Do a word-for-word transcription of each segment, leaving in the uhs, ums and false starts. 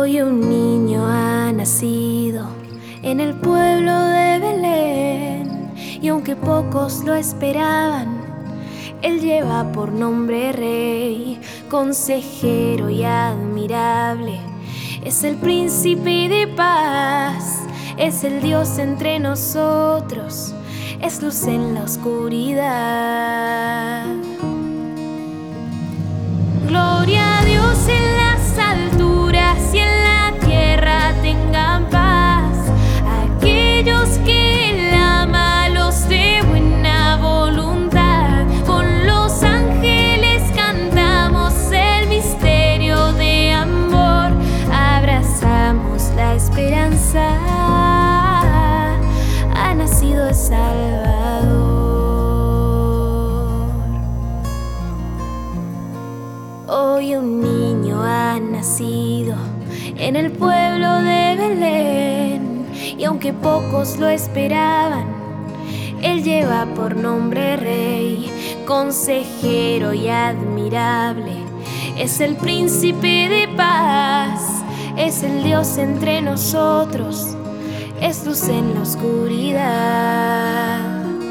Hoy un niño ha nacido en el pueblo de Belén, y aunque pocos lo esperaban, él lleva por nombre Rey, consejero y admirable. Es el príncipe de paz, es el Dios entre nosotros, es luz en la oscuridad. Gloria a Dios en las alturas y en la tierra tengan paz. Aquellos que Él ama, los de buena voluntad. Con los ángeles cantamos el misterio de amor. Abrazamos la esperanza, ha nacido el Salvador. Hoy un niño ha nacido en el pueblo de Belén, y aunque pocos lo esperaban, Él lleva por nombre Rey, consejero y admirable. Es el príncipe de paz, es el Dios entre nosotros, es luz en la oscuridad.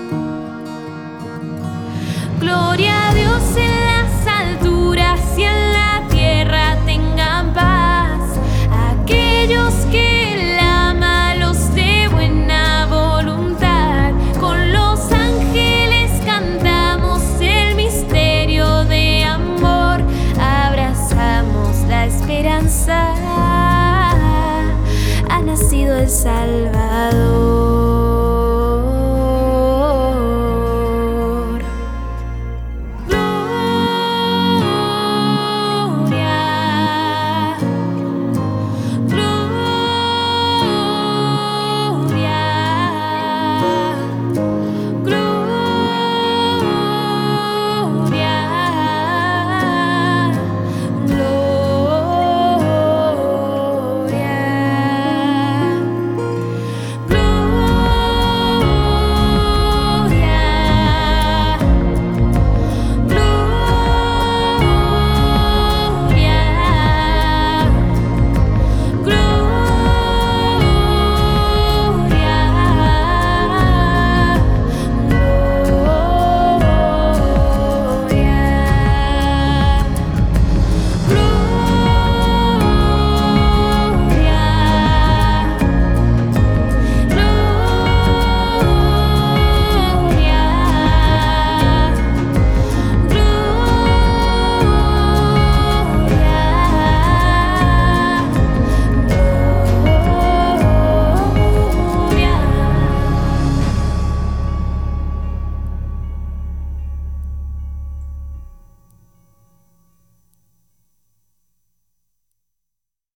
Gloria a Dios en las alturas y en la tierra tengan paz. Aquellos que Él ama, los de buena voluntad. Con los ángeles cantamos el misterio de amor. Abrazamos la esperanza, ha nacido el Salvador.